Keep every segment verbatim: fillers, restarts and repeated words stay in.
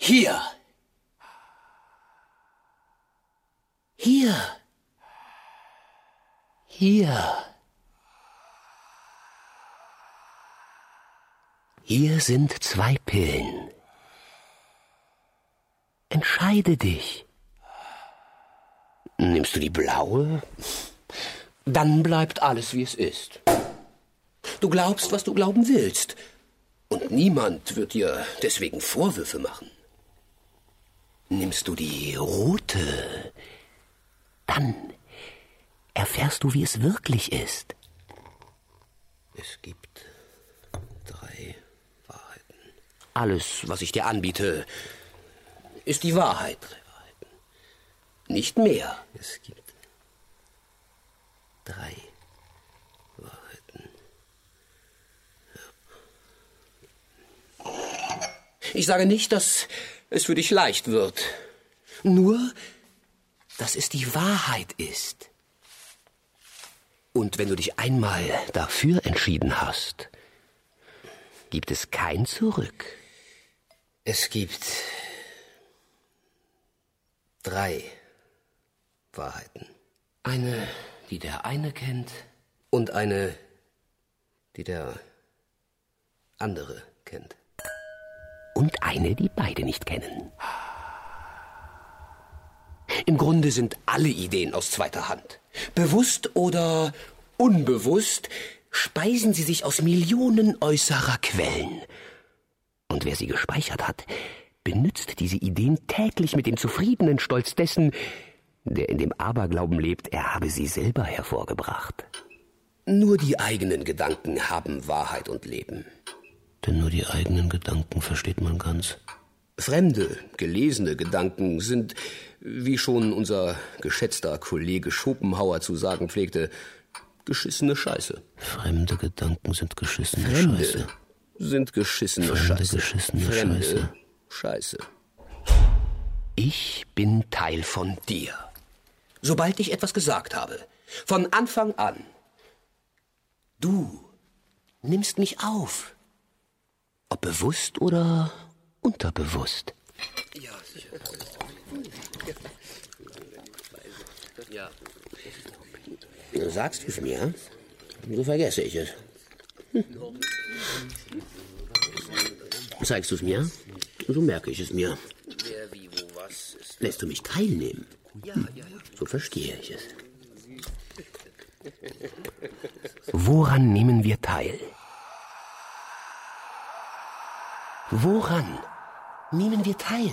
Hier. Hier. Hier. Hier sind zwei Pillen. Entscheide dich. Nimmst du die blaue? Dann bleibt alles, wie es ist. Du glaubst, was du glauben willst. Und niemand wird dir deswegen Vorwürfe machen. Nimmst du die rote, dann erfährst du, wie es wirklich ist. Es gibt drei Wahrheiten. Alles, was ich dir anbiete, ist die Wahrheit. Nicht mehr. Es gibt drei Wahrheiten. Ja. Ich sage nicht, dass es für dich leicht wird. Nur, dass es die Wahrheit ist. Und wenn du dich einmal dafür entschieden hast, gibt es kein Zurück. Es gibt drei Wahrheiten. Eine, die der eine kennt, und eine, die der andere kennt. Und eine, die beide nicht kennen. Im Grunde sind alle Ideen aus zweiter Hand. Bewusst oder unbewusst speisen sie sich aus Millionen äußerer Quellen. Und wer sie gespeichert hat, benützt diese Ideen täglich mit dem zufriedenen Stolz dessen, der in dem Aberglauben lebt, er habe sie selber hervorgebracht. Nur die eigenen Gedanken haben Wahrheit und Leben. Denn nur die eigenen Gedanken versteht man ganz. Fremde, gelesene Gedanken sind, wie schon unser geschätzter Kollege Schopenhauer zu sagen pflegte, geschissene Scheiße. Fremde Gedanken sind geschissene Fremde Scheiße. sind geschissene Fremde Scheiße. Geschissene Fremde Scheiße. Scheiße. Ich bin Teil von dir. Sobald ich etwas gesagt habe, von Anfang an. Du nimmst mich auf. Ob bewusst oder unterbewusst. Ja, sicher. Ja. Sagst du es mir, so vergesse ich es. Hm. Zeigst du es mir, so merke ich es mir. Wer, wie, wo, was ist. Lässt du mich teilnehmen? Ja, ja, ja. So verstehe ich es. Woran nehmen wir teil? Woran nehmen wir teil?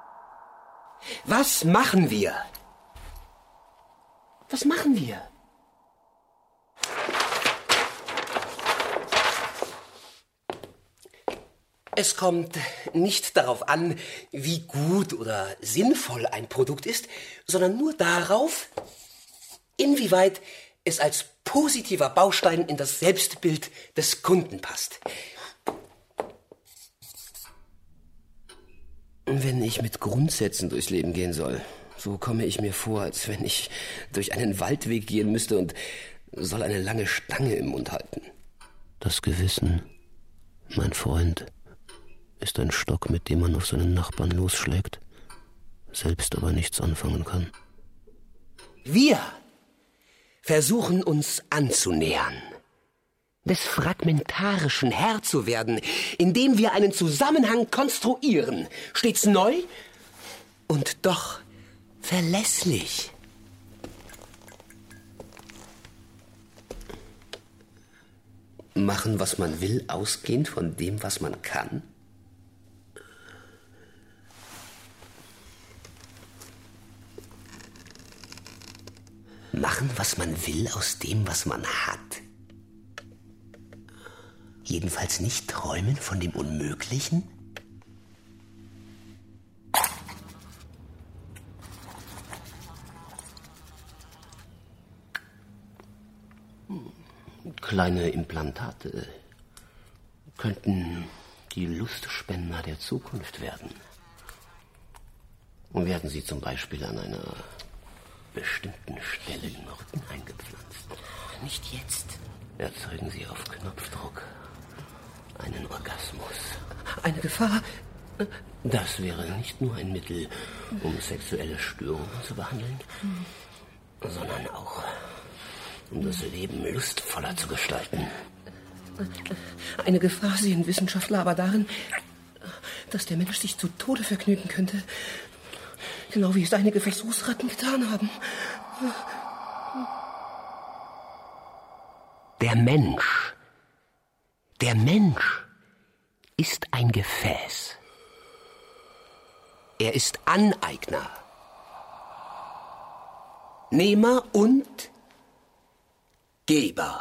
Was machen wir? Was machen wir? Es kommt nicht darauf an, wie gut oder sinnvoll ein Produkt ist, sondern nur darauf, inwieweit es als positiver Baustein in das Selbstbild des Kunden passt. Wenn ich mit Grundsätzen durchs Leben gehen soll, so komme ich mir vor, als wenn ich durch einen Waldweg gehen müsste und soll eine lange Stange im Mund halten. Das Gewissen, mein Freund, ist ein Stock, mit dem man auf seinen Nachbarn losschlägt, selbst aber nichts anfangen kann. Wir versuchen uns anzunähern, des Fragmentarischen Herr zu werden, indem wir einen Zusammenhang konstruieren, stets neu und doch verlässlich. Machen, was man will, ausgehend von dem, was man kann? Machen, was man will, aus dem, was man hat? Jedenfalls nicht träumen von dem Unmöglichen? Kleine Implantate könnten die Lustspender der Zukunft werden. Und werden sie zum Beispiel an einer bestimmten Stelle im Rücken eingepflanzt. Nicht jetzt. Erzeugen sie auf Knopfdruck einen Orgasmus. Eine Gefahr Das wäre nicht nur ein Mittel, um sexuelle Störungen zu behandeln, sondern auch, um das Leben lustvoller zu gestalten. Eine Gefahr sehen Wissenschaftler aber darin, dass der Mensch sich zu Tode vergnügen könnte. Genau wie es einige Versuchsratten getan haben. Der Mensch, der Mensch ist ein Gefäß. Er ist Aneigner, Nehmer und Geber.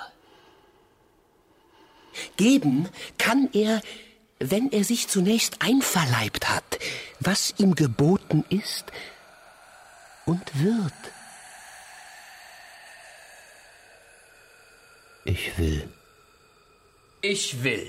Geben kann er, wenn er sich zunächst einverleibt hat, was ihm geboten ist und wird. Ich will. Ich will.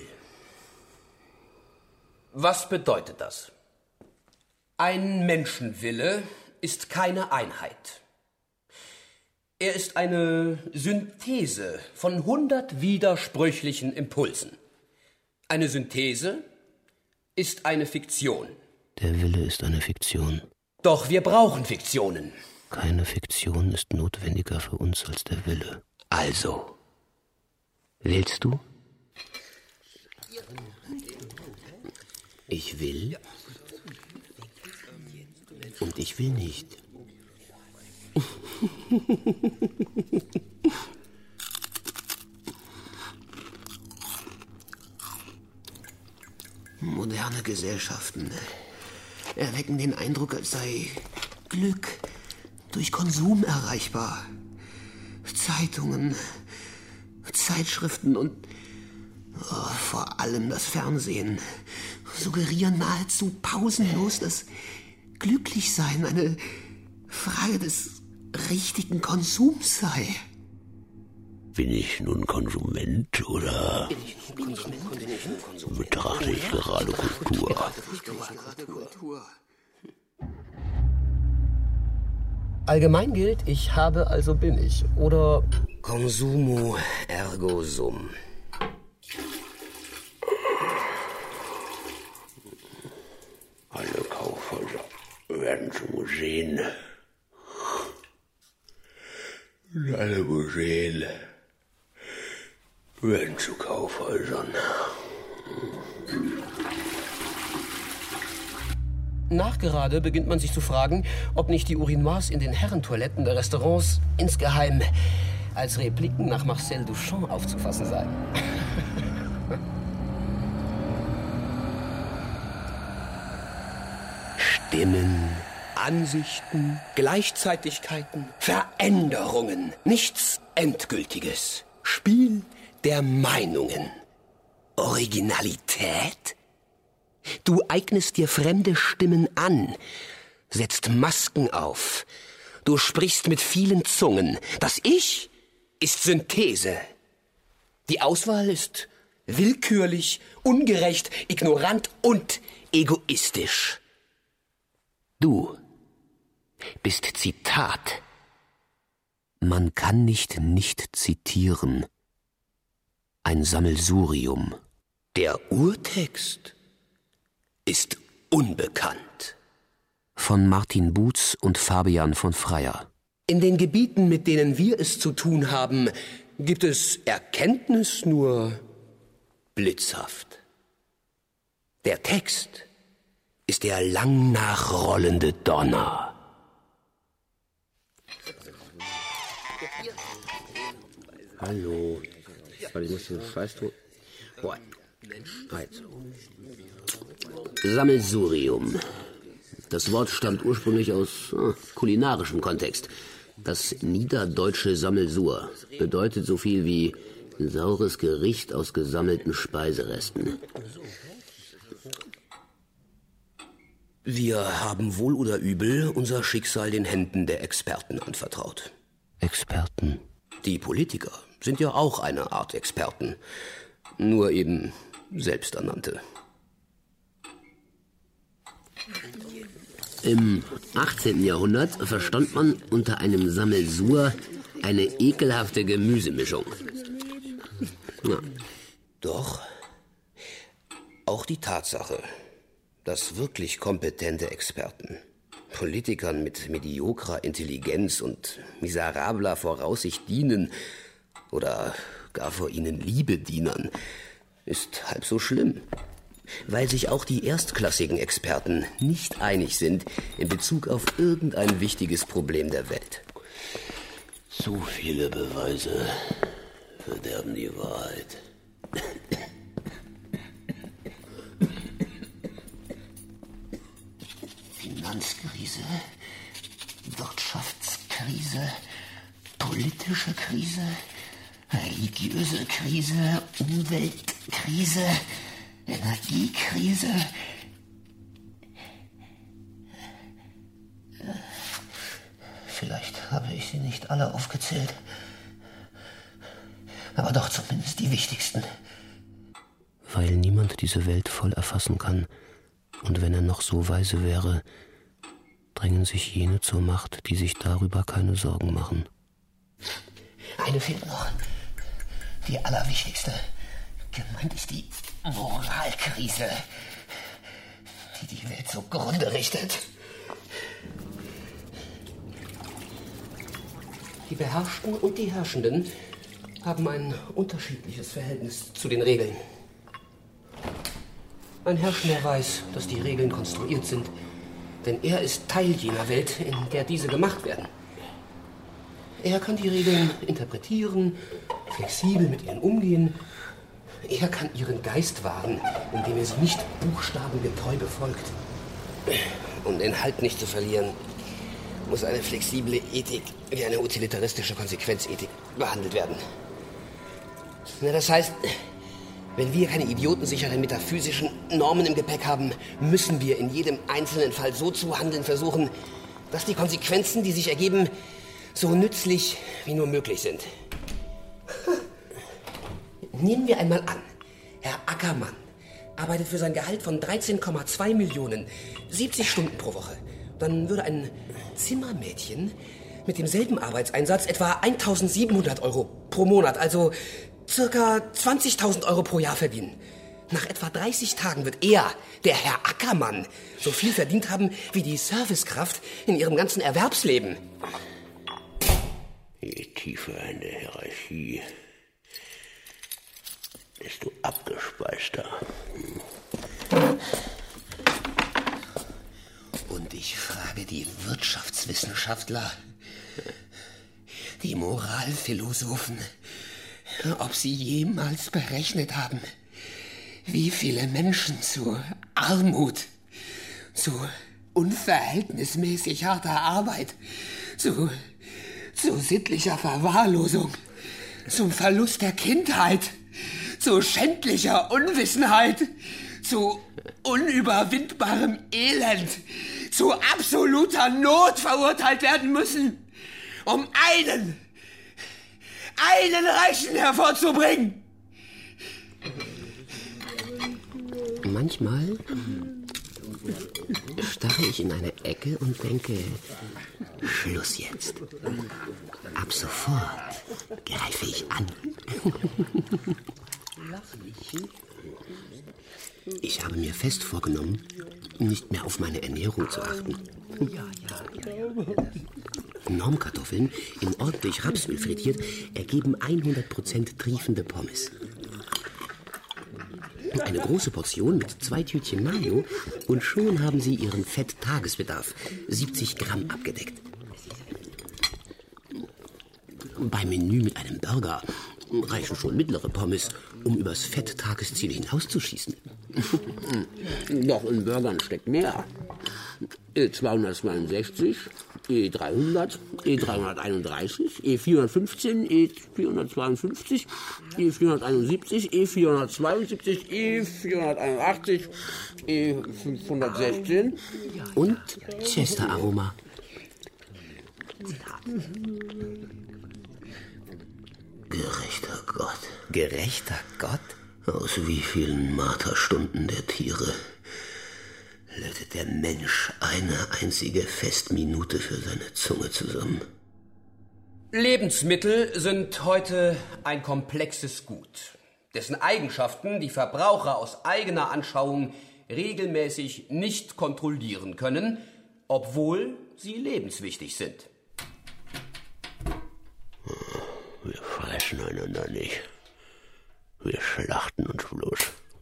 Was bedeutet das? Ein Menschenwille ist keine Einheit. Er ist eine Synthese von hundert widersprüchlichen Impulsen. Eine Synthese ist eine Fiktion. Der Wille ist eine Fiktion. Doch wir brauchen Fiktionen. Keine Fiktion ist notwendiger für uns als der Wille. Also, willst du? Ich will. Und ich will nicht. Moderne Gesellschaften erwecken den Eindruck, als sei Glück durch Konsum erreichbar. Zeitungen, Zeitschriften und oh, vor allem das Fernsehen suggerieren nahezu pausenlos, dass Glücklichsein eine Frage des richtigen Konsums sei. Bin ich nun Konsument oder betrachte ich gerade Kultur? Allgemein gilt, ich habe, also bin ich. Oder consumo ergo sum. Alle Kaufhäuser werden zu Museen. Und alle Museen werden zu Kaufhäusern. Nachgerade beginnt man sich zu fragen, ob nicht die Urinoirs in den Herrentoiletten der Restaurants insgeheim als Repliken nach Marcel Duchamp aufzufassen seien. Stimmen, Ansichten, Gleichzeitigkeiten, Veränderungen, nichts Endgültiges. Spiel der Meinungen. Originalität? Du eignest dir fremde Stimmen an, setzt Masken auf. Du sprichst mit vielen Zungen. Das Ich ist Synthese. Die Auswahl ist willkürlich, ungerecht, ignorant und egoistisch. Du bist Zitat. Man kann nicht nicht zitieren. Ein Sammelsurium. Der Urtext ist unbekannt. Von Martin Buetz und Fabian von Freyer. In den Gebieten, mit denen wir es zu tun haben, gibt es Erkenntnis nur blitzhaft. Der Text ist der lang nachrollende Donner. Hallo. Weil ich muss den Scheiß tun. Boah. Also. Sammelsurium. Das Wort stammt ursprünglich aus äh, kulinarischem Kontext. Das niederdeutsche Sammelsur bedeutet so viel wie saures Gericht aus gesammelten Speiseresten. Wir haben wohl oder übel unser Schicksal den Händen der Experten anvertraut. Experten? Die Politiker sind ja auch eine Art Experten, nur eben selbsternannte. Im achtzehnten Jahrhundert verstand man unter einem Sammelsur eine ekelhafte Gemüsemischung. Ja. Doch auch die Tatsache, dass wirklich kompetente Experten Politikern mit mediokrer Intelligenz und miserabler Voraussicht dienen oder gar vor ihnen Liebe dienern, ist halb so schlimm, weil sich auch die erstklassigen Experten nicht einig sind in Bezug auf irgendein wichtiges Problem der Welt. Zu viele Beweise verderben die Wahrheit. Finanzkrise, Wirtschaftskrise, politische Krise, religiöse Krise, Umweltkrise, Energiekrise. Vielleicht habe ich sie nicht alle aufgezählt, aber doch zumindest die wichtigsten. Weil niemand diese Welt voll erfassen kann, und wenn er noch so weise wäre, drängen sich jene zur Macht, die sich darüber keine Sorgen machen. Eine fehlt noch. Die allerwichtigste. Gemeint ist die Moralkrise, die die Welt zugrunde richtet. Die Beherrschten und die Herrschenden haben ein unterschiedliches Verhältnis zu den Regeln. Ein Herrschender weiß, dass die Regeln konstruiert sind, denn er ist Teil jener Welt, in der diese gemacht werden. Er kann die Regeln interpretieren, flexibel mit ihnen umgehen. Er kann ihren Geist wahren, indem er sie nicht buchstabengetreu befolgt. Um den Halt nicht zu verlieren, muss eine flexible Ethik wie eine utilitaristische Konsequenzethik behandelt werden. Na, das heißt, wenn wir keine idiotensicheren metaphysischen Normen im Gepäck haben, müssen wir in jedem einzelnen Fall so zu handeln versuchen, dass die Konsequenzen, die sich ergeben, so nützlich wie nur möglich sind. Nehmen wir einmal an, Herr Ackermann arbeitet für sein Gehalt von dreizehn Komma zwei Millionen, siebzig Stunden pro Woche. Dann würde ein Zimmermädchen mit demselben Arbeitseinsatz etwa eintausendsiebenhundert Euro pro Monat, also circa zwanzigtausend Euro pro Jahr verdienen. Nach etwa dreißig Tagen wird er, der Herr Ackermann, so viel verdient haben wie die Servicekraft in ihrem ganzen Erwerbsleben. Je tiefer in der Hierarchie, desto abgespeister. Und ich frage die Wirtschaftswissenschaftler, die Moralphilosophen, ob sie jemals berechnet haben, wie viele Menschen zu Armut, zu unverhältnismäßig harter Arbeit, zu, zu sittlicher Verwahrlosung, zum Verlust der Kindheit, zu schändlicher Unwissenheit, zu unüberwindbarem Elend, zu absoluter Not verurteilt werden müssen, um einen, einen Reichen hervorzubringen. Manchmal starre ich in eine Ecke und denke, Schluss jetzt. Ab sofort greife ich an. Ich habe mir fest vorgenommen, nicht mehr auf meine Ernährung zu achten. Normkartoffeln, in ordentlich Rapsöl frittiert, ergeben hundert Prozent triefende Pommes. Eine große Portion mit zwei Tütchen Mayo und schon haben Sie Ihren Fett-Tagesbedarf, siebzig Gramm, abgedeckt. Beim Menü mit einem Burger reichen schon mittlere Pommes, um übers Fett-Tagesziel hinauszuschießen. Doch in Burgern steckt mehr. E zweihundertzweiundsechzig, E dreihundert, E dreihunderteinunddreißig, E vierhundertfünfzehn, E vierhundertzweiundfünfzig, E vierhunderteinundsiebzig, E vierhundertzweiundsiebzig, E vierhunderteinundachtzig, E fünfhundertsechzehn und Chester-Aroma. Gerechter Gott. Gerechter Gott? Aus wie vielen Marterstunden der Tiere lötet der Mensch eine einzige Festminute für seine Zunge zusammen. Lebensmittel sind heute ein komplexes Gut, dessen Eigenschaften die Verbraucher aus eigener Anschauung regelmäßig nicht kontrollieren können, obwohl sie lebenswichtig sind. Wir fressen einander nicht. Wir schlachten uns bloß.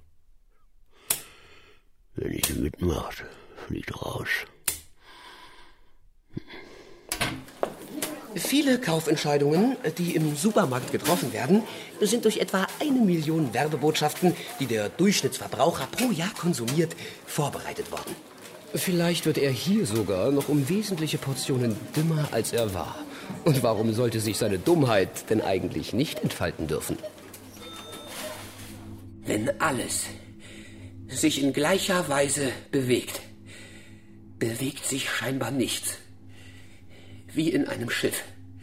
Wer nicht mitmacht, fliegt raus. Viele Kaufentscheidungen, die im Supermarkt getroffen werden, sind durch etwa eine Million Werbebotschaften, die der Durchschnittsverbraucher pro Jahr konsumiert, vorbereitet worden. Vielleicht wird er hier sogar noch um wesentliche Portionen dümmer, als er war. Und warum sollte sich seine Dummheit denn eigentlich nicht entfalten dürfen? Wenn alles sich in gleicher Weise bewegt, bewegt sich scheinbar nichts. Wie in einem Schiff.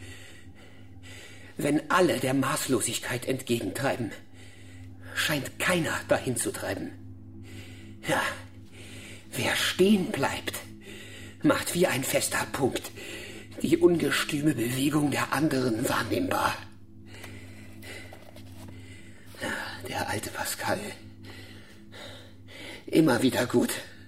Wenn alle der Maßlosigkeit entgegentreiben, scheint keiner dahin zu treiben. Ja, wer stehen bleibt, macht wie ein fester Punkt die ungestüme Bewegung der anderen wahrnehmbar. Ja, der alte Pascal. Immer wieder gut.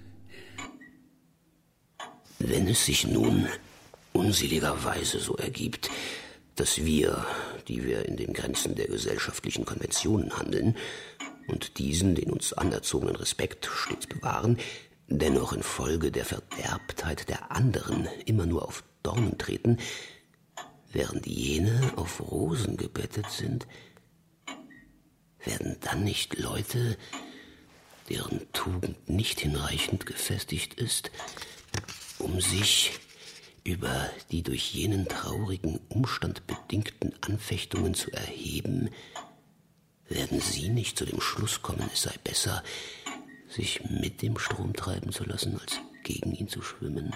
Wenn es sich nun unseligerweise so ergibt, dass wir, die wir in den Grenzen der gesellschaftlichen Konventionen handeln und diesen den uns anerzogenen Respekt stets bewahren, dennoch infolge der Verderbtheit der anderen immer nur auf Dornen treten, während jene auf Rosen gebettet sind, werden dann nicht Leute, deren Tugend nicht hinreichend gefestigt ist, um sich über die durch jenen traurigen Umstand bedingten Anfechtungen zu erheben, werden sie nicht zu dem Schluss kommen, es sei besser, sich mit dem Strom treiben zu lassen, als gegen ihn zu schwimmen.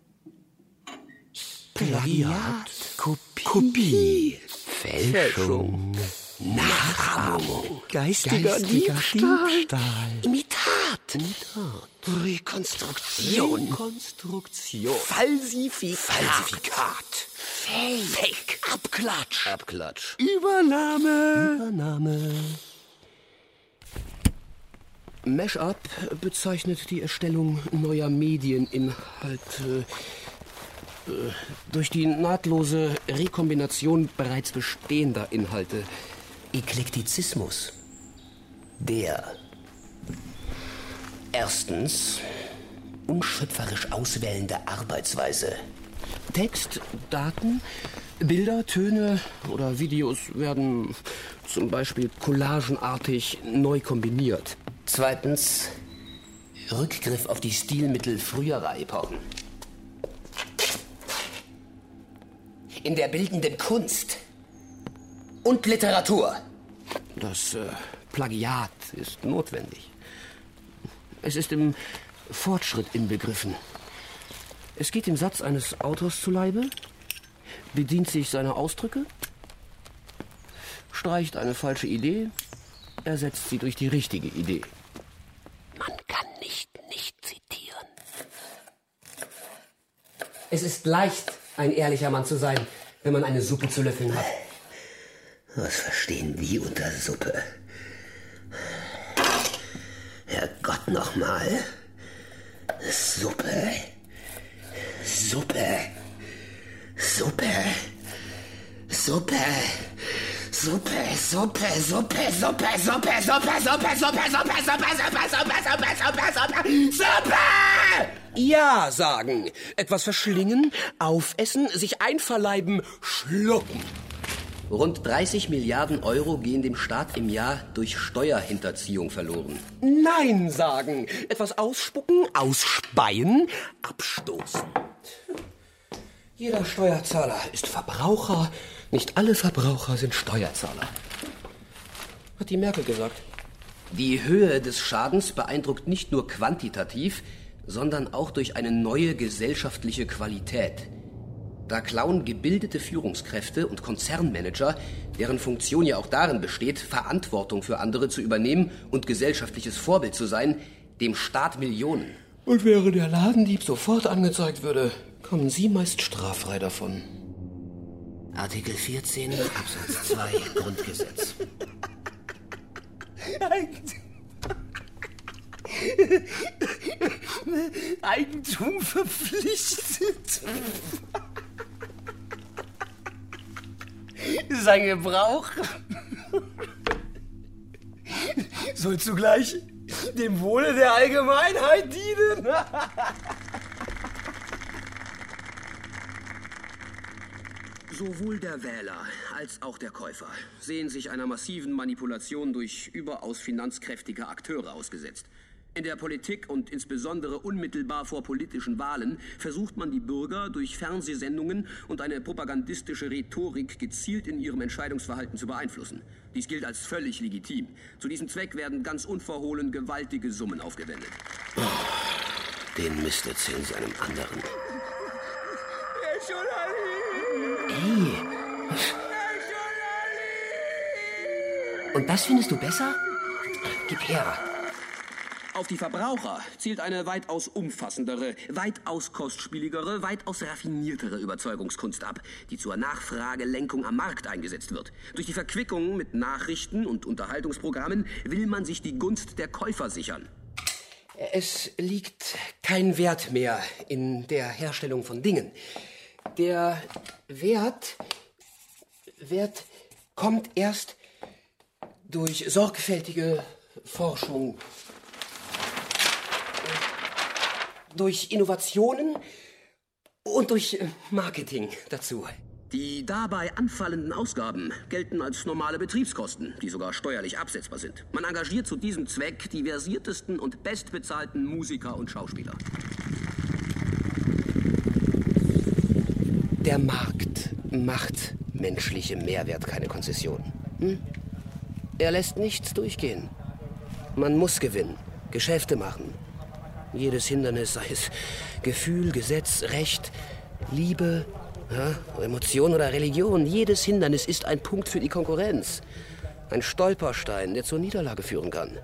Plagiat, Kopie, Kopie, Fälschung, Nachahmung, Geistiger, geistiger Diebstahl, Diebstahl, Imitat, Imitat, Rekonstruktion, Rekonstruktion, Falsifikat, Falsifikat, Fake, Fake, Abklatsch, Abklatsch, Übernahme. Übernahme. Mashup bezeichnet die Erstellung neuer Medieninhalte äh, durch die nahtlose Rekombination bereits bestehender Inhalte. Eklektizismus. Der erstens unschöpferisch auswählende Arbeitsweise. Text, Daten, Bilder, Töne oder Videos werden zum Beispiel collagenartig neu kombiniert. Zweitens Rückgriff auf die Stilmittel früherer Epochen. In der bildenden Kunst und Literatur. Das äh, Plagiat ist notwendig. Es ist im Fortschritt inbegriffen. Es geht dem Satz eines Autors zu Leibe, bedient sich seiner Ausdrücke, streicht eine falsche Idee, ersetzt sie durch die richtige Idee. Man kann nicht nicht zitieren. Es ist leicht, ein ehrlicher Mann zu sein, wenn man eine Suppe zu löffeln hat. Was verstehen die unter Suppe? Herrgott nochmal. Suppe. Suppe. Suppe. Suppe. Suppe, Suppe, Suppe, Suppe, Suppe, Suppe, Suppe, Suppe, Suppe, Suppe, Suppe, Suppe, Suppe, Suppe, Suppe, Suppe! Ja sagen, etwas verschlingen, aufessen, sich einverleiben, schlucken. Rund dreißig Milliarden Euro gehen dem Staat im Jahr durch Steuerhinterziehung verloren. Nein sagen, etwas ausspucken, ausspeien, abstoßen. Jeder Steuerzahler ist Verbraucher, nicht alle Verbraucher sind Steuerzahler. Hat die Merkel gesagt. Die Höhe des Schadens beeindruckt nicht nur quantitativ, sondern auch durch eine neue gesellschaftliche Qualität. Da klauen gebildete Führungskräfte und Konzernmanager, deren Funktion ja auch darin besteht, Verantwortung für andere zu übernehmen und gesellschaftliches Vorbild zu sein, dem Staat Millionen. Und während der Ladendieb sofort angezeigt würde, kommen Sie meist straffrei davon. Artikel vierzehn Absatz zwei Grundgesetz. Eigentum verpflichtet. Sein Gebrauch soll zugleich dem Wohle der Allgemeinheit dienen. Sowohl der Wähler als auch der Käufer sehen sich einer massiven Manipulation durch überaus finanzkräftige Akteure ausgesetzt. In der Politik und insbesondere unmittelbar vor politischen Wahlen versucht man die Bürger durch Fernsehsendungen und eine propagandistische Rhetorik gezielt in ihrem Entscheidungsverhalten zu beeinflussen. Dies gilt als völlig legitim. Zu diesem Zweck werden ganz unverhohlen gewaltige Summen aufgewendet. Oh, den Mist erzählen Sie einem anderen. Ey. Und das findest du besser? Gib her. Auf die Verbraucher zielt eine weitaus umfassendere, weitaus kostspieligere, weitaus raffiniertere Überzeugungskunst ab, die zur Nachfragelenkung am Markt eingesetzt wird. Durch die Verquickung mit Nachrichten und Unterhaltungsprogrammen will man sich die Gunst der Käufer sichern. Es liegt kein Wert mehr in der Herstellung von Dingen. Der Wert, Wert kommt erst durch sorgfältige Forschung, durch Innovationen und durch Marketing dazu. Die dabei anfallenden Ausgaben gelten als normale Betriebskosten, die sogar steuerlich absetzbar sind. Man engagiert zu diesem Zweck die versiertesten und bestbezahlten Musiker und Schauspieler. Der Markt macht menschlichem Mehrwert keine Konzession. Hm? Er lässt nichts durchgehen. Man muss gewinnen, Geschäfte machen. Jedes Hindernis, sei es Gefühl, Gesetz, Recht, Liebe, ja, Emotion oder Religion, jedes Hindernis ist ein Punkt für die Konkurrenz. Ein Stolperstein, der zur Niederlage führen kann.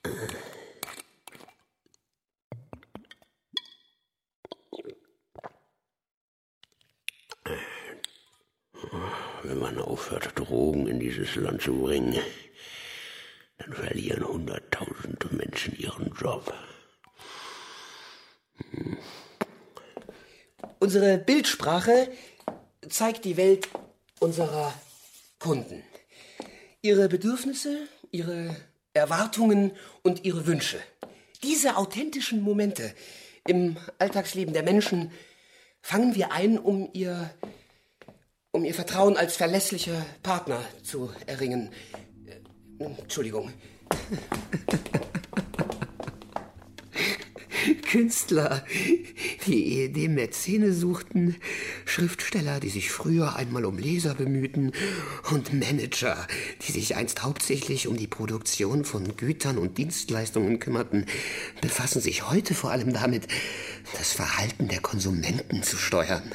Wenn man aufhört, Drogen in dieses Land zu bringen, dann verlieren hunderttausende Menschen ihren Job. Hm. Unsere Bildsprache zeigt die Welt unserer Kunden. Ihre Bedürfnisse, ihre Erwartungen und ihre Wünsche. Diese authentischen Momente im Alltagsleben der Menschen fangen wir ein, um ihr, um ihr Vertrauen als verlässlicher Partner zu erringen. Entschuldigung. Künstler, die ehedem Mäzene suchten, Schriftsteller, die sich früher einmal um Leser bemühten, und Manager, die sich einst hauptsächlich um die Produktion von Gütern und Dienstleistungen kümmerten, befassen sich heute vor allem damit, das Verhalten der Konsumenten zu steuern.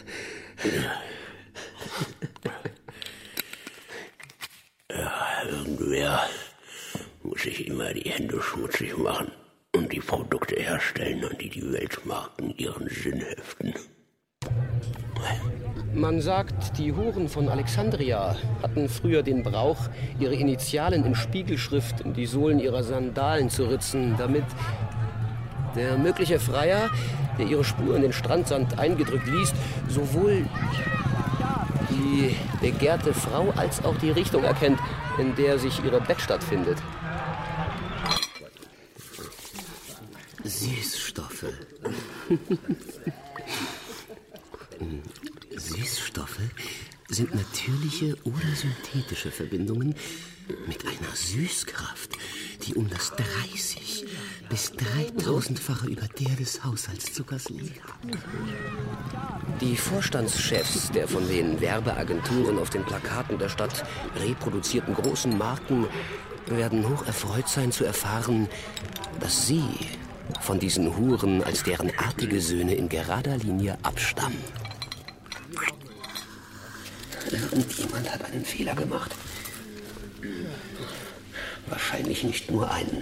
Ja, irgendwer muss sich immer die Hände schmutzig machen und die Produkte herstellen, an die die Weltmarken ihren Sinn heften. Man sagt, die Huren von Alexandria hatten früher den Brauch, ihre Initialen in Spiegelschrift in die Sohlen ihrer Sandalen zu ritzen, damit der mögliche Freier, der ihre Spur in den Strandsand eingedrückt liest, sowohl die begehrte Frau als auch die Richtung erkennt, in der sich ihre Bettstatt findet. Süßstoffe. Süßstoffe sind natürliche oder synthetische Verbindungen mit einer Süßkraft, die um das dreißig bis dreitausendfache über der des Haushaltszuckers liegt. Die Vorstandschefs der von den Werbeagenturen auf den Plakaten der Stadt reproduzierten großen Marken werden hoch erfreut sein zu erfahren, dass sie von diesen Huren als deren artige Söhne in gerader Linie abstammen. Irgendjemand hat einen Fehler gemacht. Wahrscheinlich nicht nur einen.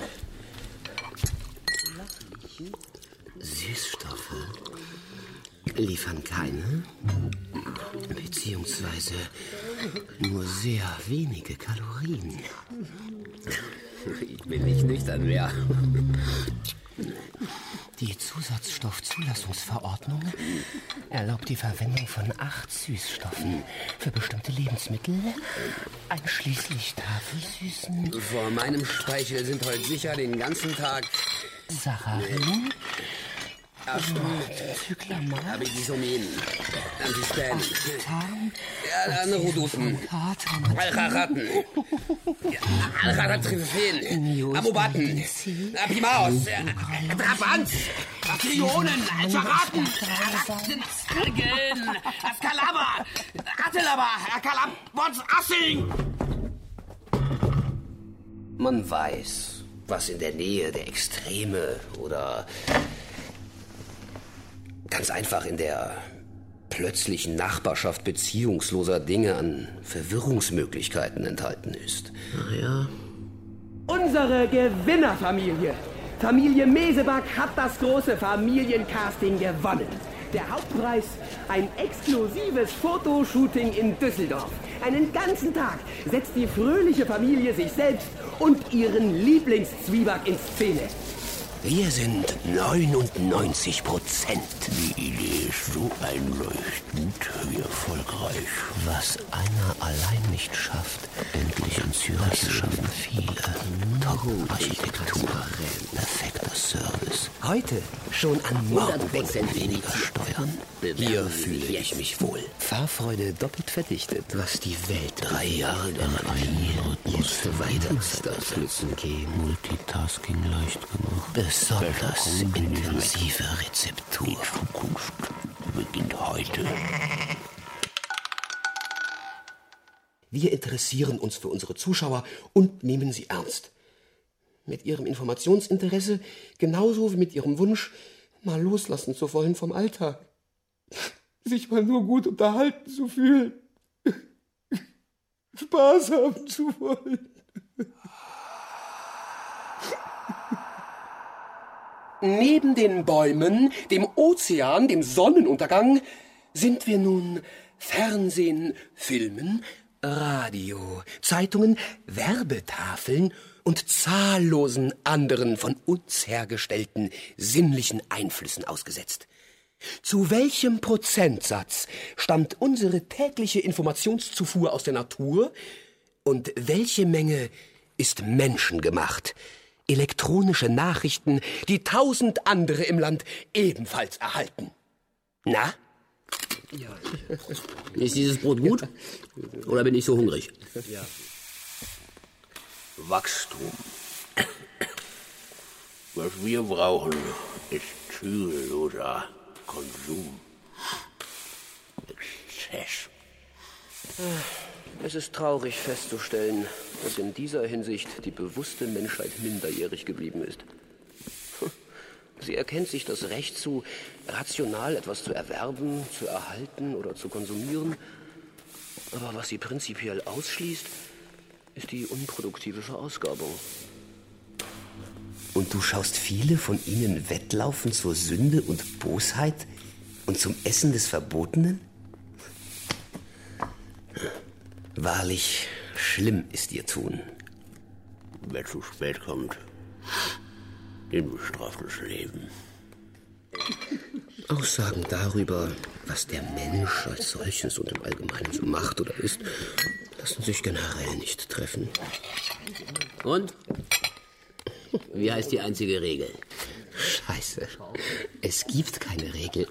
Süßstoffe liefern keine, beziehungsweise nur sehr wenige Kalorien. Ich bin nicht nüchtern mehr. Die Zusatzstoffzulassungsverordnung erlaubt die Verwendung von acht Süßstoffen für bestimmte Lebensmittel, einschließlich Tafelsüßen. Vor meinem Speichel sind heute sicher den ganzen Tag Saccharin, Cyklamat, Abidisomin, Antispan, Aspartam, Anaroduten, Alcharaten, Alcharatryphen, Amobaten, Apimaus, Trabant, Trionen, Charaten, Argen, Askalaba, Atelaba, Akalabons, Assing. Man weiß, was in der Nähe der Extreme oder ganz einfach in der plötzlichen Nachbarschaft beziehungsloser Dinge an Verwirrungsmöglichkeiten enthalten ist. Ach ja. Unsere Gewinnerfamilie. Familie Meseback hat das große Familiencasting gewonnen. Der Hauptpreis, ein exklusives Fotoshooting in Düsseldorf. Einen ganzen Tag setzt die fröhliche Familie sich selbst und ihren Lieblingszwieback in Szene. Wir sind neunundneunzig Prozent. Die Idee ist so einleuchtend wie erfolgreich. Was einer allein nicht schafft, endlich in Zürich das schaffen viele. Top-Architektur, perfekter Service. Heute schon an Morgen weniger Steuern. Hier fühle ich mich wohl. Fahrfreude doppelt verdichtet, was die Welt Drei Jahre der Rhythmus für Weiterstars nützen gehen. Multitasking leicht genug. Besonders intensive Rezeptur. Die Zukunft beginnt heute. Wir interessieren uns für unsere Zuschauer und nehmen sie ernst. Mit ihrem Informationsinteresse, genauso wie mit ihrem Wunsch, mal loslassen zu wollen vom Alltag. Sich mal nur gut unterhalten zu fühlen. Spaß haben zu wollen. Neben den Bäumen, dem Ozean, dem Sonnenuntergang sind wir nun Fernsehen, Filmen, Radio, Zeitungen, Werbetafeln und zahllosen anderen von uns hergestellten sinnlichen Einflüssen ausgesetzt. Zu welchem Prozentsatz stammt unsere tägliche Informationszufuhr aus der Natur und welche Menge ist menschengemacht? Elektronische Nachrichten, die tausend andere im Land ebenfalls erhalten. Na? Ja. Ist dieses Brot gut? Oder bin ich so hungrig? Ja. Wachstum. Was wir brauchen, ist zügelloser Konsum. Exzess. Es ist traurig festzustellen, dass in dieser Hinsicht die bewusste Menschheit minderjährig geblieben ist. Sie erkennt sich das Recht zu, rational etwas zu erwerben, zu erhalten oder zu konsumieren. Aber was sie prinzipiell ausschließt, ist die unproduktive Verausgabung. Und du schaust viele von ihnen wettlaufen zur Sünde und Bosheit und zum Essen des Verbotenen? Wahrlich, schlimm ist ihr Tun. Wer zu spät kommt, den bestraft das Leben. Aussagen darüber, was der Mensch als solches und im Allgemeinen so macht oder ist, lassen sich generell nicht treffen. Und? Wie heißt die einzige Regel? Scheiße. Es gibt keine Regel.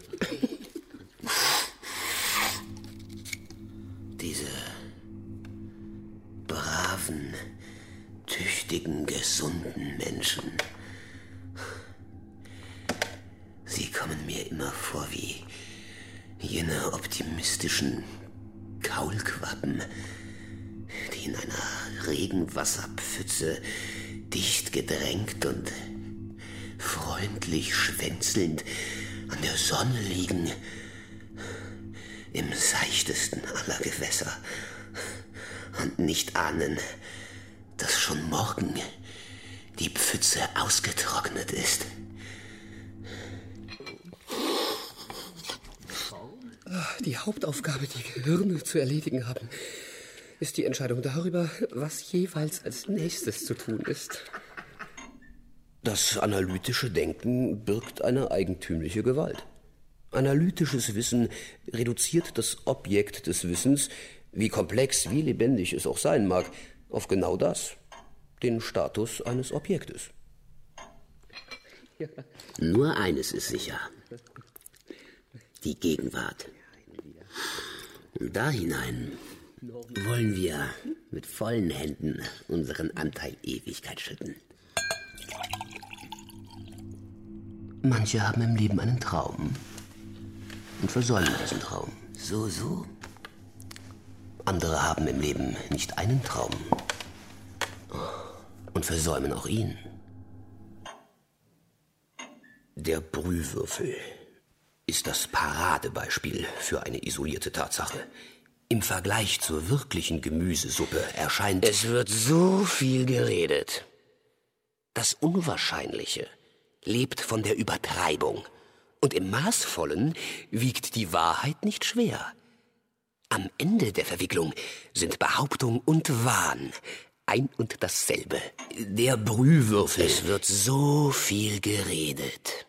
Diese braven, tüchtigen, gesunden Menschen. Sie kommen mir immer vor wie jene optimistischen Kaulquappen, die in einer Regenwasserpfütze dicht gedrängt und freundlich schwänzelnd an der Sonne liegen, im seichtesten aller Gewässer, und nicht ahnen, dass schon morgen die Pfütze ausgetrocknet ist. Die Hauptaufgabe, die Gehirne zu erledigen haben, ist die Entscheidung darüber, was jeweils als nächstes zu tun ist. Das analytische Denken birgt eine eigentümliche Gewalt. Analytisches Wissen reduziert das Objekt des Wissens, wie komplex, wie lebendig es auch sein mag, auf genau das, den Status eines Objektes. Nur eines ist sicher. Die Gegenwart. Und da hinein wollen wir mit vollen Händen unseren Anteil Ewigkeit schütten. Manche haben im Leben einen Traum und versäumen diesen Traum. So, so. Andere haben im Leben nicht einen Traum und versäumen auch ihn. Der Brühwürfel ist das Paradebeispiel für eine isolierte Tatsache. Im Vergleich zur wirklichen Gemüsesuppe erscheint... Es wird so viel geredet. Das Unwahrscheinliche lebt von der Übertreibung. Und im Maßvollen wiegt die Wahrheit nicht schwer. Am Ende der Verwicklung sind Behauptung und Wahn ein und dasselbe. Der Brühwürfel... Es wird so viel geredet.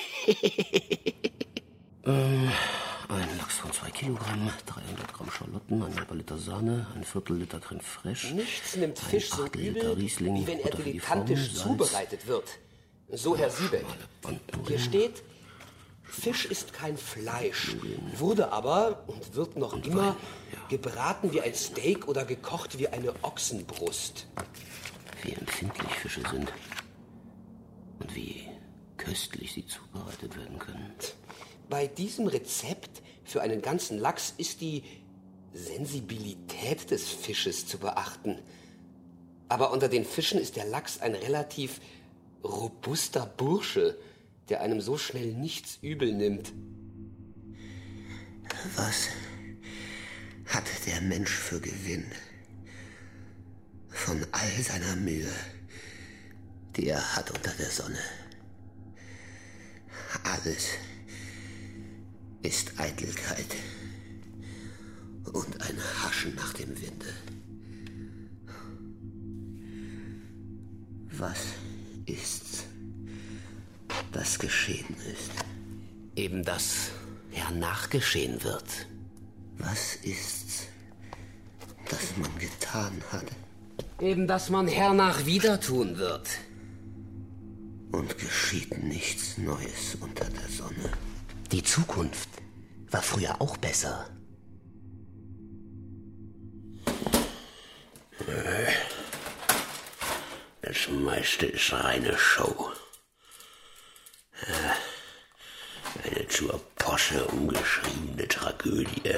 ähm, ein Lachs von zwei Kilogramm, dreihundert Gramm Schalotten, ein halber Liter Sahne, ein Viertel Liter Creme Fraiche. Nichts nimmt Fisch so übel, Riesling, wie wenn er Butter dilettantisch Form, zubereitet wird. So, Herr Siebeck. Hier steht, Fisch ist kein Fleisch, wurde aber und wird noch immer gebraten wie ein Steak oder gekocht wie eine Ochsenbrust. Wie empfindlich Fische sind und wie köstlich sie zubereitet werden können. Bei diesem Rezept für einen ganzen Lachs ist die Sensibilität des Fisches zu beachten. Aber unter den Fischen ist der Lachs ein relativ robuster Bursche, der einem so schnell nichts übel nimmt. Was hat der Mensch für Gewinn von all seiner Mühe, die er hat unter der Sonne? Alles ist Eitelkeit und ein Haschen nach dem Winde. Was ist's, das geschehen ist? Eben das hernach geschehen wird. Was ist's, das man getan hat? Eben das man hernach wieder tun wird. Und geschieht nichts Neues unter der Sonne. Die Zukunft war früher auch besser. Das meiste ist reine Show. Eine zur Posche umgeschriebene Tragödie.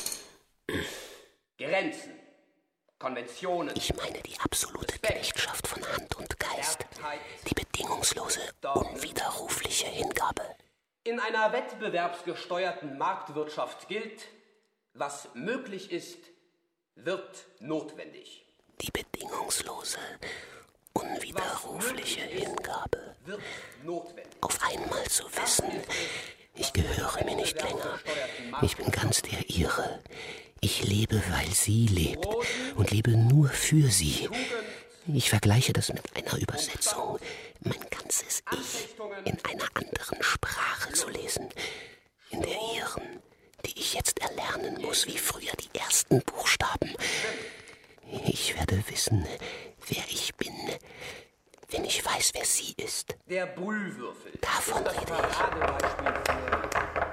Grenzen, Konventionen. Ich meine die absolute Knechtschaft von Hand und Geist. Die bedingungslose, unwiderrufliche Hingabe. In einer wettbewerbsgesteuerten Marktwirtschaft gilt, was möglich ist, wird notwendig. Die bedingungslose, unwiderrufliche Hingabe. Wird notwendig. Auf einmal zu wissen, ich gehöre mir nicht länger. Ich bin ganz der Ihre. Ich lebe, weil sie lebt und lebe nur für sie. Ich vergleiche das mit einer Übersetzung. Mein ganzes Ich in einer anderen Sprache zu lesen. In der Ihren, die ich jetzt erlernen muss, wie früher die ersten Buchstaben. Ich werde wissen, wer ich bin, wenn ich weiß, wer sie ist. Der Brühwürfel. Davon rede ich.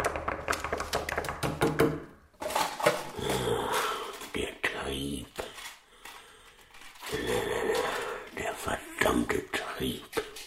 Der Trieb. Der verdammte Trieb.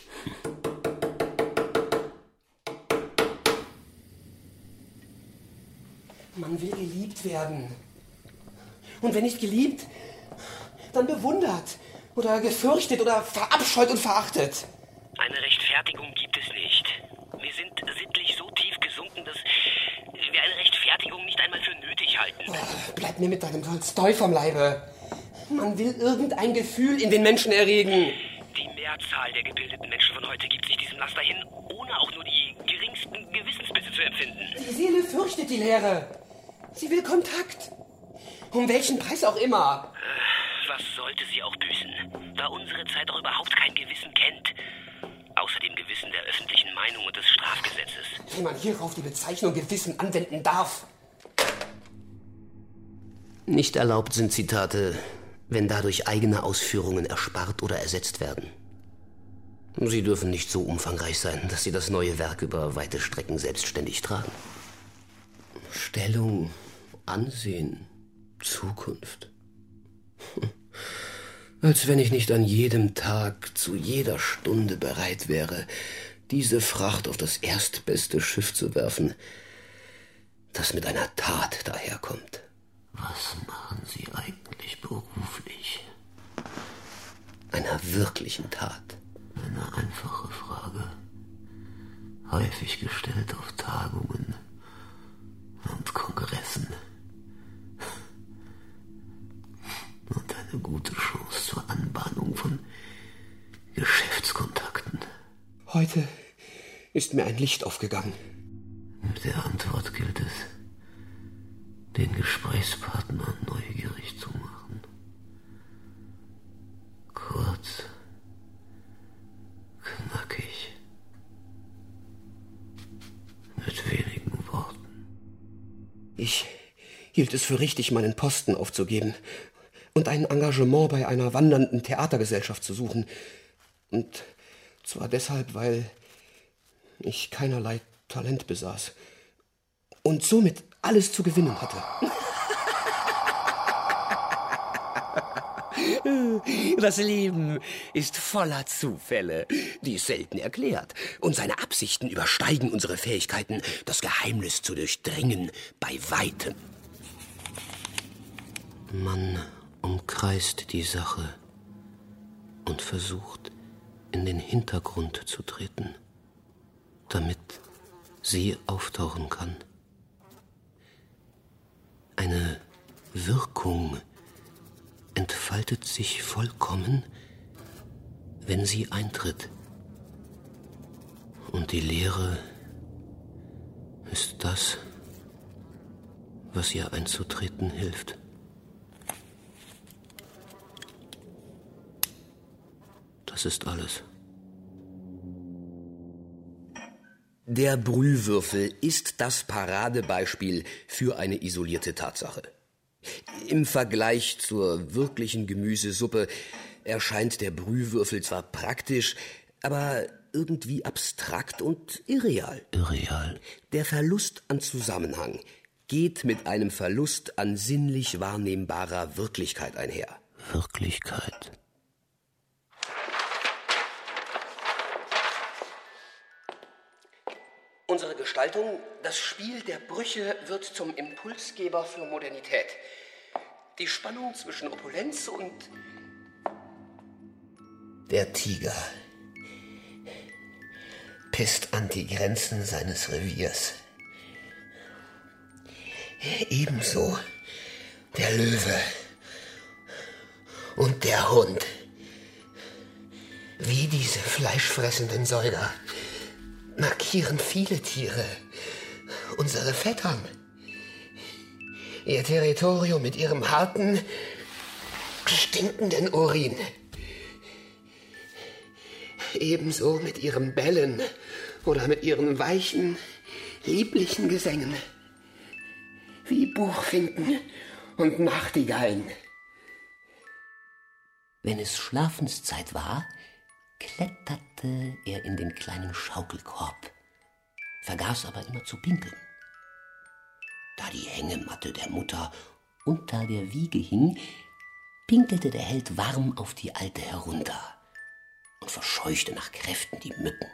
Man will geliebt werden. Und wenn nicht geliebt, dann bewundert oder gefürchtet oder verabscheut und verachtet. Eine Rechtfertigung gibt es nicht. Wir sind sittlich so tief gesunken, dass wir eine Rechtfertigung nicht einmal für nötig halten. Oh, bleib mir mit deinem Tolstoi vom Leibe. Man will irgendein Gefühl in den Menschen erregen. Die Mehrzahl der gebildeten Menschen von heute gibt sich diesem Laster hin, ohne auch nur die geringsten Gewissensbisse zu empfinden. Die Seele fürchtet die Leere. Sie will Kontakt. Um welchen Preis auch immer. Was sollte sie auch büßen, da unsere Zeit auch überhaupt kein Gewissen kennt? Aus öffentlichen Meinung und des Strafgesetzes. Wie man hierauf die Bezeichnung Gewissen anwenden darf. Nicht erlaubt sind Zitate, wenn dadurch eigene Ausführungen erspart oder ersetzt werden. Sie dürfen nicht so umfangreich sein, dass Sie das neue Werk über weite Strecken selbstständig tragen. Stellung, Ansehen, Zukunft. Als wenn ich nicht an jedem Tag, zu jeder Stunde bereit wäre, diese Fracht auf das erstbeste Schiff zu werfen, das mit einer Tat daherkommt. Was machen Sie eigentlich beruflich? Einer wirklichen Tat. Eine einfache Frage, häufig gestellt auf Tagungen und Kongressen. Und eine gute Chance zur Anbahnung von Geschäftskontakten. Heute ist mir ein Licht aufgegangen. Mit der Antwort gilt es, den Gesprächspartner neugierig zu machen. Kurz, knackig, mit wenigen Worten. Ich hielt es für richtig, meinen Posten aufzugeben und ein Engagement bei einer wandernden Theatergesellschaft zu suchen. Und zwar deshalb, weil ich keinerlei Talent besaß und somit alles zu gewinnen hatte. Das Leben ist voller Zufälle, dies selten erklärt. Und seine Absichten übersteigen unsere Fähigkeiten, das Geheimnis zu durchdringen, bei weitem. Man umkreist die Sache und versucht, in den Hintergrund zu treten, damit sie auftauchen kann. Eine Wirkung entfaltet sich vollkommen, wenn sie eintritt. Und die Leere ist das, was ihr einzutreten hilft. Das ist alles. Der Brühwürfel ist das Paradebeispiel für eine isolierte Tatsache. Im Vergleich zur wirklichen Gemüsesuppe erscheint der Brühwürfel zwar praktisch, aber irgendwie abstrakt und irreal. Irreal. Der Verlust an Zusammenhang geht mit einem Verlust an sinnlich wahrnehmbarer Wirklichkeit einher. Wirklichkeit. Unsere Gestaltung, das Spiel der Brüche, wird zum Impulsgeber für Modernität. Die Spannung zwischen Opulenz und... Der Tiger pisst an die Grenzen seines Reviers. Ebenso der Löwe und der Hund. Wie diese fleischfressenden Säuger markieren viele Tiere unsere Vettern. Ihr Territorium mit ihrem harten, stinkenden Urin. Ebenso mit ihrem Bellen oder mit ihren weichen, lieblichen Gesängen. Wie Buchfinken und Nachtigallen. Wenn es Schlafenszeit war, kletterte er in den kleinen Schaukelkorb, vergaß aber immer zu pinkeln. Da die Hängematte der Mutter unter der Wiege hing, pinkelte der Held warm auf die Alte herunter und verscheuchte nach Kräften die Mücken.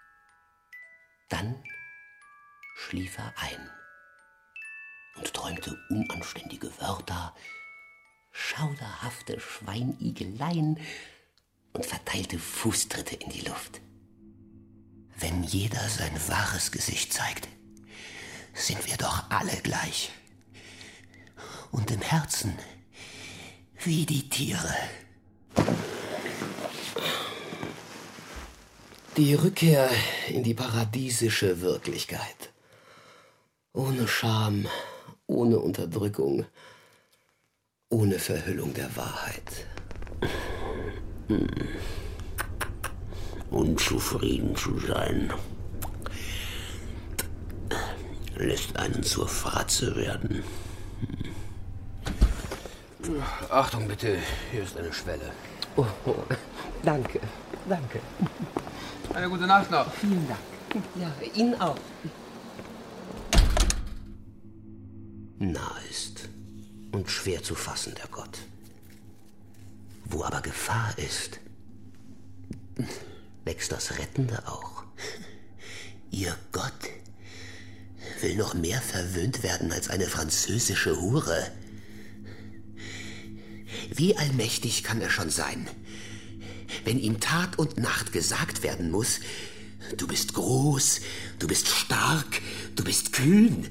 Dann schlief er ein und träumte unanständige Wörter, schauderhafte Schweinigeleien und verteilte Fußtritte in die Luft. Wenn jeder sein wahres Gesicht zeigt, sind wir doch alle gleich. Und im Herzen wie die Tiere. Die Rückkehr in die paradiesische Wirklichkeit. Ohne Scham, ohne Unterdrückung, ohne Verhüllung der Wahrheit. unzufrieden zu sein, lässt einen zur Fratze werden. Achtung bitte, hier ist eine Schwelle. Oh, oh, danke, danke. Eine gute Nacht noch. Vielen Dank. Ja, Ihnen auch. Nah ist und schwer zu fassen, der Gott. Wo aber Gefahr ist, wächst das Rettende auch. Ihr Gott will noch mehr verwöhnt werden als eine französische Hure. Wie allmächtig kann er schon sein, wenn ihm Tag und Nacht gesagt werden muss, du bist groß, du bist stark, du bist kühn.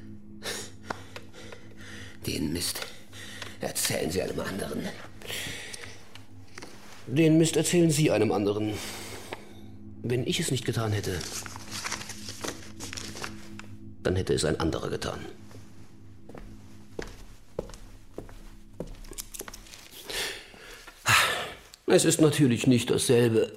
Den Mist erzählen Sie einem anderen. Den Mist erzählen Sie einem anderen. Wenn ich es nicht getan hätte, dann hätte es ein anderer getan. Es ist natürlich nicht dasselbe,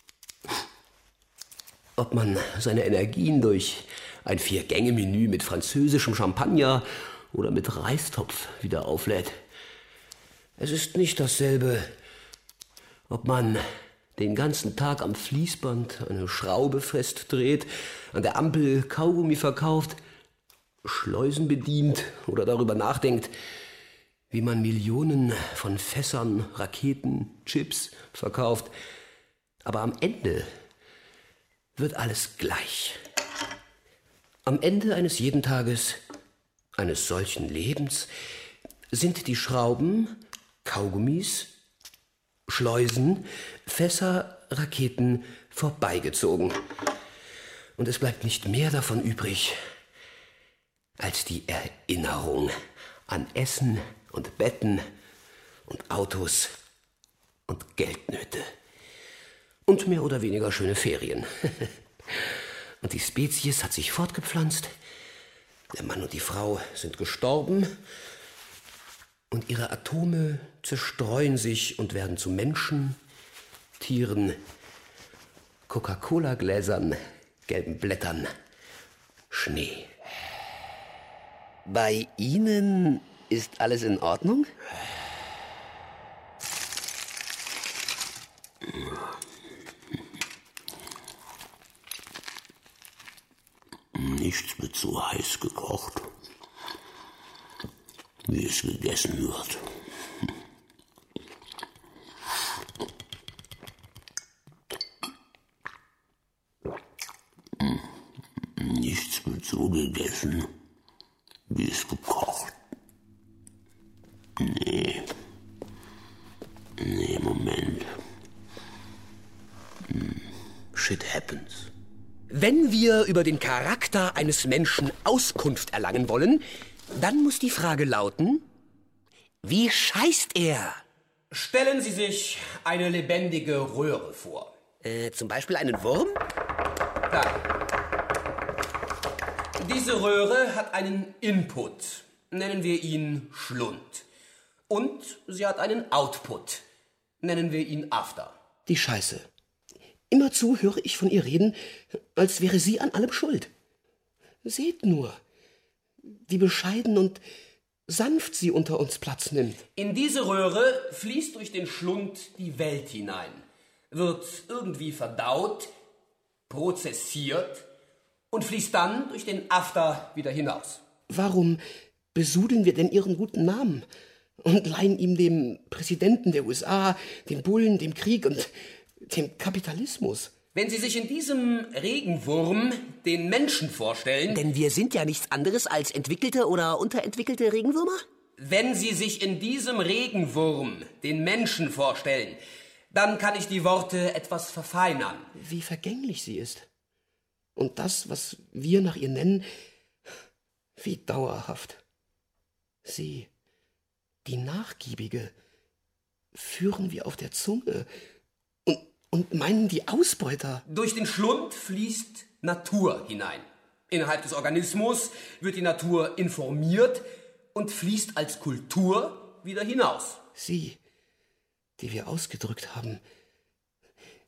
ob man seine Energien durch ein Vier-Gänge-Menü mit französischem Champagner oder mit Reistopf wieder auflädt. Es ist nicht dasselbe, ob man den ganzen Tag am Fließband eine Schraube festdreht, an der Ampel Kaugummi verkauft, Schleusen bedient oder darüber nachdenkt, wie man Millionen von Fässern, Raketen, Chips verkauft. Aber am Ende wird alles gleich. Am Ende eines jeden Tages, eines solchen Lebens, sind die Schrauben, Kaugummis, Schleusen, Fässer, Raketen vorbeigezogen. Und es bleibt nicht mehr davon übrig, als die Erinnerung an Essen und Betten und Autos und Geldnöte. Und mehr oder weniger schöne Ferien. Und die Spezies hat sich fortgepflanzt. Der Mann und die Frau sind gestorben. Und ihre Atome zerstreuen sich und werden zu Menschen, Tieren, Coca-Cola-Gläsern, gelben Blättern, Schnee. Bei Ihnen ist alles in Ordnung? Nichts wird so heiß gekocht, wie es gegessen wird. Nichts wird so gegessen, wie es gekocht. Nee. Nee, Moment. Hm. Shit happens. Wenn wir über den Charakter eines Menschen Auskunft erlangen wollen, dann muss die Frage lauten, wie scheißt er? Stellen Sie sich eine lebendige Röhre vor. Äh, zum Beispiel einen Wurm? Da. Diese Röhre hat einen Input, nennen wir ihn Schlund. Und sie hat einen Output, nennen wir ihn After. Die Scheiße. Immerzu höre ich von ihr reden, als wäre sie an allem schuld. Seht nur, wie bescheiden und sanft sie unter uns Platz nimmt. In diese Röhre fließt durch den Schlund die Welt hinein, wird irgendwie verdaut, prozessiert und fließt dann durch den After wieder hinaus. Warum besudeln wir denn ihren guten Namen und leihen ihm dem Präsidenten der U S A, dem Bullen, dem Krieg und dem Kapitalismus? Wenn Sie sich in diesem Regenwurm den Menschen vorstellen... Denn wir sind ja nichts anderes als entwickelte oder unterentwickelte Regenwürmer? Wenn Sie sich in diesem Regenwurm den Menschen vorstellen, dann kann ich die Worte etwas verfeinern. Wie vergänglich sie ist. Und das, was wir nach ihr nennen, wie dauerhaft. Sie, die Nachgiebige, führen wir auf der Zunge und, und meinen die Ausbeuter. Durch den Schlund fließt Natur hinein. Innerhalb des Organismus wird die Natur informiert und fließt als Kultur wieder hinaus. Sie, die wir ausgedrückt haben,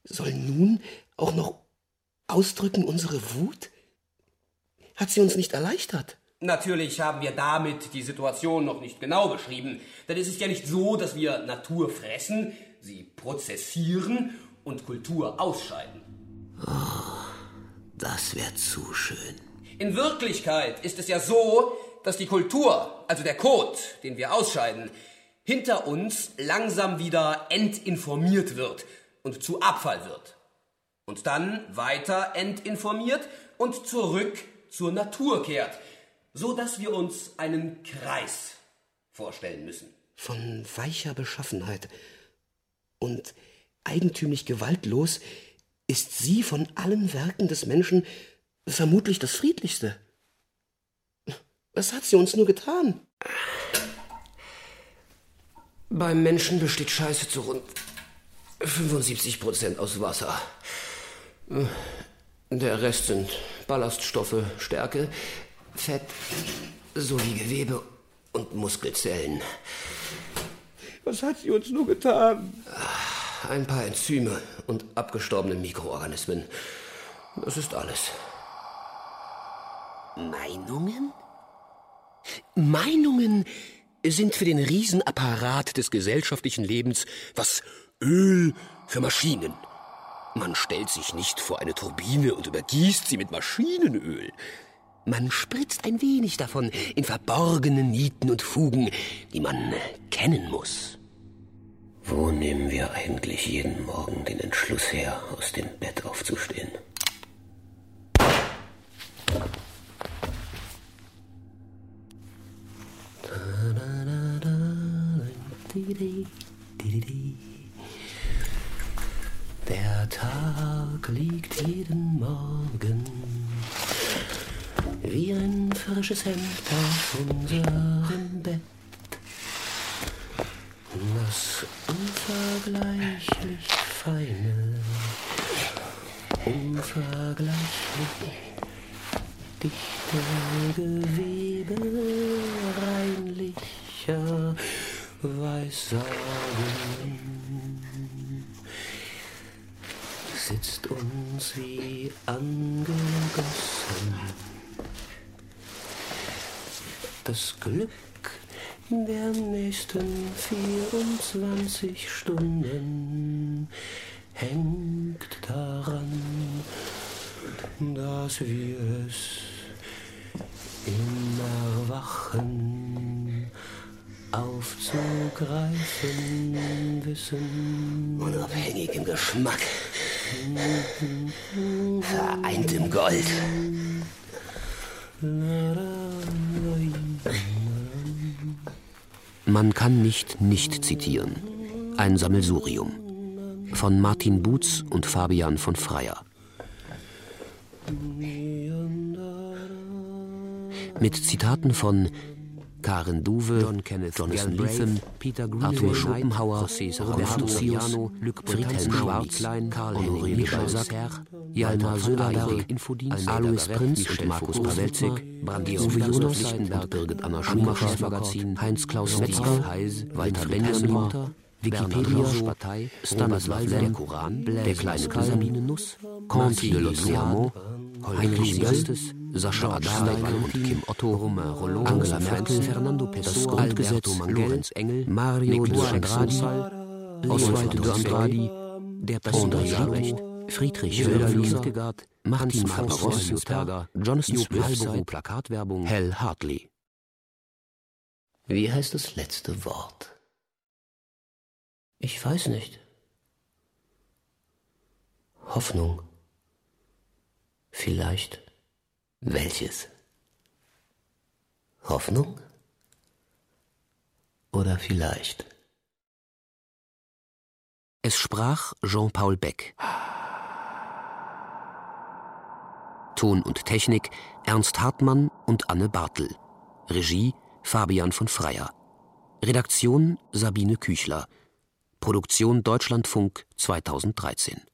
soll nun auch noch ausdrücken unsere Wut? Hat sie uns nicht erleichtert? Natürlich haben wir damit die Situation noch nicht genau beschrieben. Denn es ist ja nicht so, dass wir Natur fressen, sie prozessieren und Kultur ausscheiden. Oh, das wäre zu schön. In Wirklichkeit ist es ja so, dass die Kultur, also der Code, den wir ausscheiden, hinter uns langsam wieder entinformiert wird und zu Abfall wird. Und dann weiter entinformiert und zurück zur Natur kehrt, so dass wir uns einen Kreis vorstellen müssen. Von weicher Beschaffenheit und eigentümlich gewaltlos ist sie von allen Werken des Menschen vermutlich das friedlichste. Was hat sie uns nur getan? Beim Menschen besteht Scheiße zu rund fünfundsiebzig Prozent aus Wasser. Der Rest sind Ballaststoffe, Stärke, Fett sowie Gewebe und Muskelzellen. Was hat sie uns nur getan? Ein paar Enzyme und abgestorbene Mikroorganismen. Das ist alles. Meinungen? Meinungen sind für den Riesenapparat des gesellschaftlichen Lebens was Öl für Maschinen. Man stellt sich nicht vor eine Turbine und übergießt sie mit Maschinenöl. Man spritzt ein wenig davon in verborgene Nieten und Fugen, die man kennen muss. Wo nehmen wir eigentlich jeden Morgen den Entschluss her, aus dem Bett aufzustehen? Der Tag liegt jeden Morgen wie ein frisches Hemd auf unserem Bett. Das unvergleichlich feine, unvergleichlich dichte Gewebe reinlicher Weissagen sitzt uns wie angegossen. Das Glück der nächsten vierundzwanzig Stunden hängt daran, dass wir es im Erwachen aufzugreifen wissen. Unabhängig im Geschmack, vereint im Gold. Man kann nicht nicht zitieren. Ein Sammelsurium. Von Martin Buetz und Fabian von Freyer. Mit Zitaten von Karen Duwe, John Kenneth Jonathan Lethem, Arthur Schopenhauer, Roberto Ciano, Friedhelm Schwarz, Karl-Henning Balzac, Jalmar Söderberg, Alois Prinz und Markus Pawelzig, Uwe Jonas und Birgit Anna Schumacher, Heinz-Klaus Metzger, Walter Benjamin, Wikipedia, Stanislav Lem, Der kleine Sabine Nuss, Conte de l'Oceano, Heinrich Gastes, Sascha Adler und Kim Otto, Angela Merkel, Fernando Pessoa, Algesetto Lorenz Engel, Mario de Andrade, Oswald de Andrade, der Pondriarecht, Friedrich Hölderlin, Martin Barbaros-Berger, Jonathan Swift, Plakatwerbung, Hal Hartley. Wie heißt das letzte Wort? Ich weiß nicht. Hoffnung. Vielleicht. Welches? Hoffnung? Oder vielleicht? Es sprach Jean-Paul Beck. Ton und Technik Ernst Hartmann und Anne Bartel. Regie Fabian von Freyer. Redaktion Sabine Küchler. Produktion Deutschlandfunk zweitausenddreizehn.